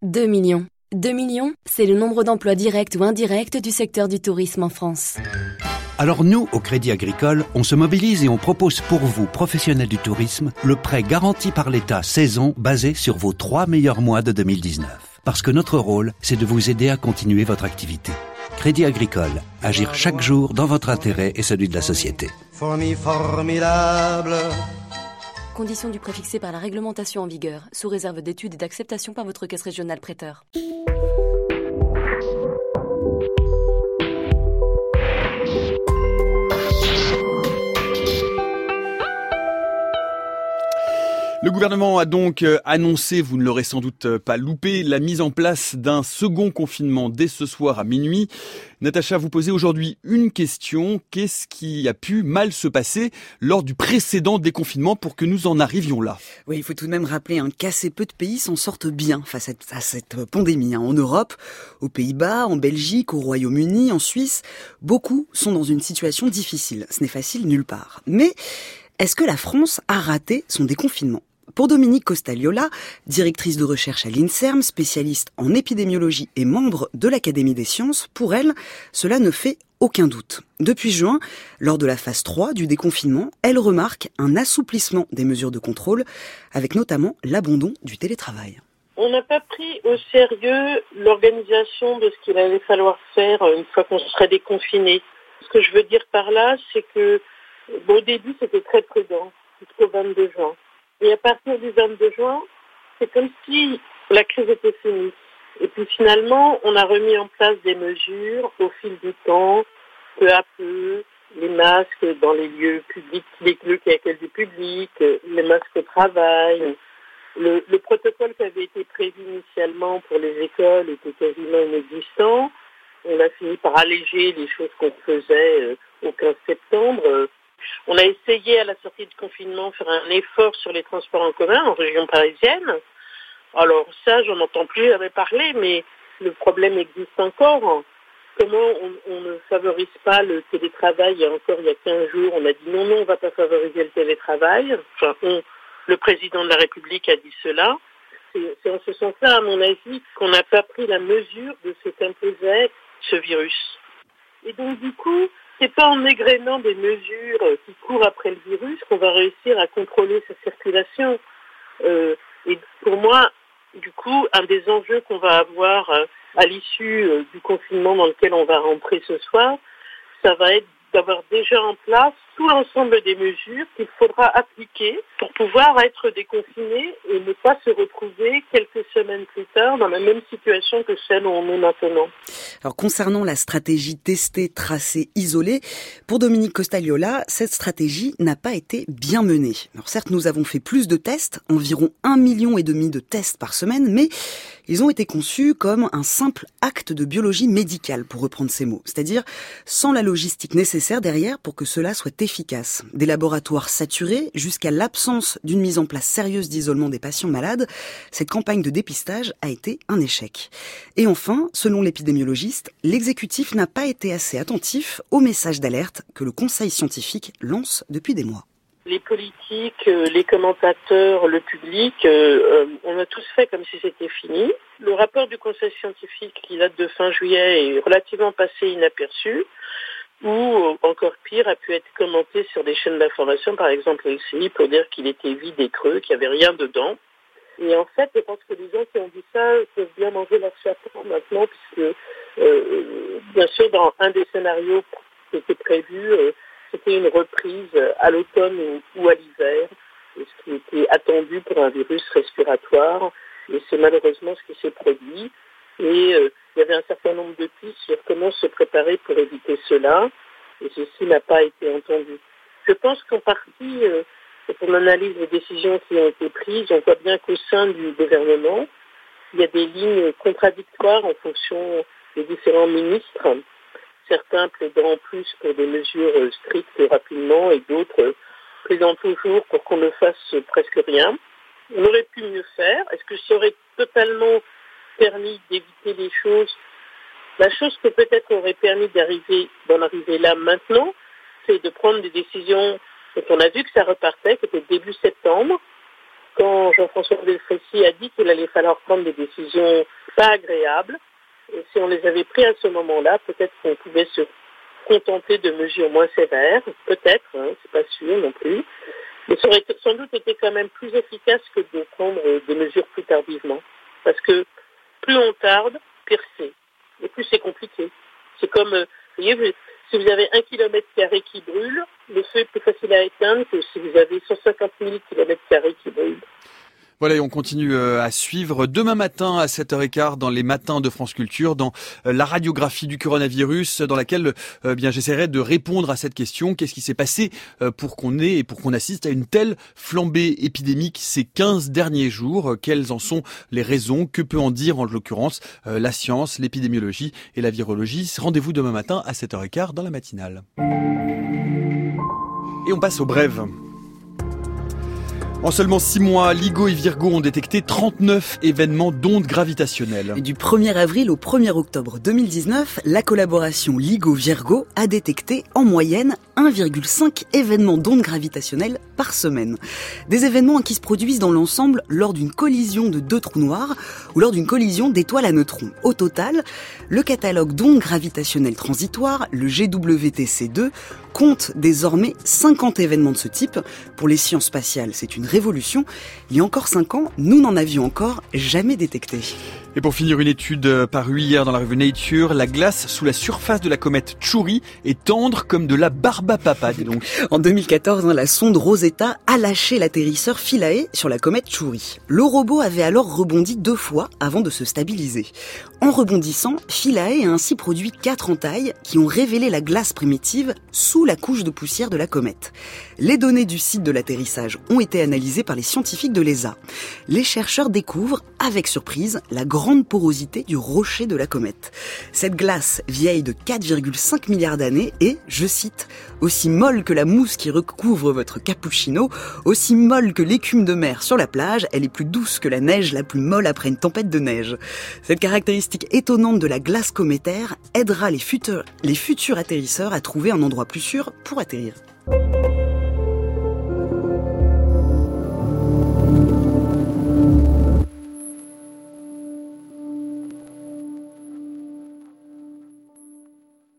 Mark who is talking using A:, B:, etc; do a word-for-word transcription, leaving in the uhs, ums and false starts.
A: deux millions. deux millions, c'est le nombre d'emplois directs ou indirects du secteur du tourisme en France.
B: Alors nous, au Crédit Agricole, on se mobilise et on propose pour vous, professionnels du tourisme, le prêt garanti par l'État saison basé sur vos trois meilleurs mois de deux mille dix-neuf. Parce que notre rôle, c'est de vous aider à continuer votre activité. Crédit Agricole, agir chaque jour dans votre intérêt et celui de la société.
C: Fourmi formidable.
A: Conditions du prêt fixées par la réglementation en vigueur, sous réserve d'études et d'acceptation par votre caisse régionale prêteur.
D: Le gouvernement a donc annoncé, vous ne l'aurez sans doute pas loupé, la mise en place d'un second confinement dès ce soir à minuit. Natacha, vous posez aujourd'hui une question. Qu'est-ce qui a pu mal se passer lors du précédent déconfinement pour que nous en arrivions là ?
E: Oui, il faut tout de même rappeler hein, qu'assez peu de pays s'en sortent bien face à, à cette pandémie. Hein. En Europe, aux Pays-Bas, en Belgique, au Royaume-Uni, en Suisse, beaucoup sont dans une situation difficile. Ce n'est facile nulle part. Mais est-ce que la France a raté son déconfinement ? Pour Dominique Costagnola, directrice de recherche à l'INSERM, spécialiste en épidémiologie et membre de l'Académie des sciences, pour elle, cela ne fait aucun doute. Depuis juin, lors de la phase trois du déconfinement, elle remarque un assouplissement des mesures de contrôle, avec notamment l'abandon du télétravail.
F: On n'a pas pris au sérieux l'organisation de ce qu'il allait falloir faire une fois qu'on serait déconfiné. Ce que je veux dire par là, c'est que bon, au début, c'était très prudent, jusqu'au vingt-deux juin. Et à partir du vingt-deux juin, c'est comme si la crise était finie. Et puis finalement, on a remis en place des mesures au fil du temps, peu à peu, les masques dans les lieux publics, les lieux qui accueillent du public, les masques au travail. Le, le protocole qui avait été prévu initialement pour les écoles était quasiment inexistant. On a fini par alléger les choses qu'on faisait au quinze septembre. On a essayé à la sortie du confinement de faire un effort sur les transports en commun en région parisienne. Alors ça, j'en entends plus jamais parler, mais le problème existe encore. Comment on, on ne favorise pas le télétravail? Il y a encore il y a quinze jours, on a dit non, non, on ne va pas favoriser le télétravail. Enfin, on, le président de la République a dit cela. C'est, c'est en ce sens-là, à mon avis, qu'on n'a pas pris la mesure de ce qu'imposait ce virus. Et donc, du coup, c'est pas en égrénant des mesures qui courent après le virus qu'on va réussir à contrôler sa circulation. Euh, et pour moi, du coup, un des enjeux qu'on va avoir à l'issue du confinement dans lequel on va rentrer ce soir, ça va être d'avoir déjà en place tout l'ensemble des mesures qu'il faudra appliquer pour pouvoir être déconfiné et ne pas se retrouver quelques semaines plus tard dans la même situation que celle où on est maintenant.
E: Alors concernant la stratégie tester, tracer, isoler, pour Dominique Costagnola, cette stratégie n'a pas été bien menée. Alors certes, nous avons fait plus de tests, environ un million et demi de tests par semaine, mais ils ont été conçus comme un simple acte de biologie médicale, pour reprendre ces mots, c'est-à-dire sans la logistique nécessaire derrière pour que cela soit efficace. Des laboratoires saturés jusqu'à l'absence d'une mise en place sérieuse d'isolement des patients malades, cette campagne de dépistage a été un échec. Et enfin, selon l'épidémiologiste, l'exécutif n'a pas été assez attentif aux messages d'alerte que le Conseil scientifique lance depuis des mois.
F: Les politiques, les commentateurs, le public, euh, on a tous fait comme si c'était fini. Le rapport du Conseil scientifique qui date de fin juillet est relativement passé inaperçu, ou encore pire, a pu être commenté sur des chaînes d'information, par exemple L C I, pour dire qu'il était vide et creux, qu'il n'y avait rien dedans. Et en fait, je pense que les gens qui ont dit ça peuvent bien manger leur chapeau maintenant, puisque euh, bien sûr, dans un des scénarios qui était prévu, euh, c'était une reprise à l'automne ou à l'hiver, ce qui était attendu pour un virus respiratoire. Et c'est malheureusement ce qui s'est produit. Et euh, il y avait un certain nombre de pistes sur comment se préparer pour éviter cela. Et ceci n'a pas été entendu. Je pense qu'en partie, euh, quand on analyse les décisions qui ont été prises, on voit bien qu'au sein du gouvernement, il y a des lignes contradictoires en fonction des différents ministres. Certains plaidant plus pour des mesures strictes et rapidement et d'autres plaidant toujours pour qu'on ne fasse presque rien. On aurait pu mieux faire. Est-ce que ça aurait totalement permis d'éviter les choses? La chose que peut-être aurait permis d'arriver, d'en arriver là maintenant, c'est de prendre des décisions dont on a vu que ça repartait, qui était début septembre, quand Jean-François Delfraissy a dit qu'il allait falloir prendre des décisions pas agréables. Et si on les avait prises à ce moment-là, peut-être qu'on pouvait se contenter de mesures moins sévères, peut-être, hein, c'est pas sûr non plus. Mais ça aurait sans doute été quand même plus efficace que de prendre des mesures plus tardivement. Parce que plus on tarde, pire c'est. Et plus c'est compliqué. C'est comme, euh, vous voyez, vous, si vous avez un kilomètre carré qui brûle, le feu est plus facile à éteindre que si vous avez cent cinquante mille kilomètres carrés qui brûlent.
D: Voilà, et on continue à suivre demain matin à sept heures quinze dans les matins de France Culture, dans la radiographie du coronavirus, dans laquelle euh, bien j'essaierai de répondre à cette question. Qu'est-ce qui s'est passé pour qu'on ait et pour qu'on assiste à une telle flambée épidémique ces quinze derniers jours? Quelles en sont les raisons? Que peut en dire en l'occurrence euh, la science, l'épidémiologie et la virologie? Rendez-vous demain matin à sept heures quinze dans la matinale. Et on passe aux brèves. En seulement six mois, LIGO et Virgo ont détecté trente-neuf événements d'ondes gravitationnelles.
E: Et du premier avril au premier octobre deux mille dix-neuf, la collaboration LIGO-Virgo a détecté en moyenne un virgule cinq événements d'ondes gravitationnelles par semaine. Des événements qui se produisent dans l'ensemble lors d'une collision de deux trous noirs ou lors d'une collision d'étoiles à neutrons. Au total, le catalogue d'ondes gravitationnelles transitoires, le G W T C deux, compte désormais cinquante événements de ce type. Pour les sciences spatiales, c'est une révolution. Il y a encore cinq ans, nous n'en avions encore jamais détecté.
D: Et pour finir, une étude parue hier dans la revue Nature, la glace sous la surface de la comète Chury est tendre comme de la barbe à papa, dis donc.
E: En deux mille quatorze, la sonde Rosetta a lâché l'atterrisseur Philae sur la comète Chury. Le robot avait alors rebondi deux fois avant de se stabiliser. En rebondissant, Philae a ainsi produit quatre entailles qui ont révélé la glace primitive sous la couche de poussière de la comète. Les données du site de l'atterrissage ont été analysées par les scientifiques de l'E S A. Les chercheurs découvrent, avec surprise, la grande porosité du rocher de la comète. Cette glace, vieille de quatre virgule cinq milliards d'années, est, je cite, aussi molle que la mousse qui recouvre votre cappuccino, aussi molle que l'écume de mer sur la plage, elle est plus douce que la neige la plus molle après une tempête de neige. Cette caractéristique étonnante de la glace cométaire aidera les futurs, les futurs atterrisseurs à trouver un endroit plus sûr pour atterrir.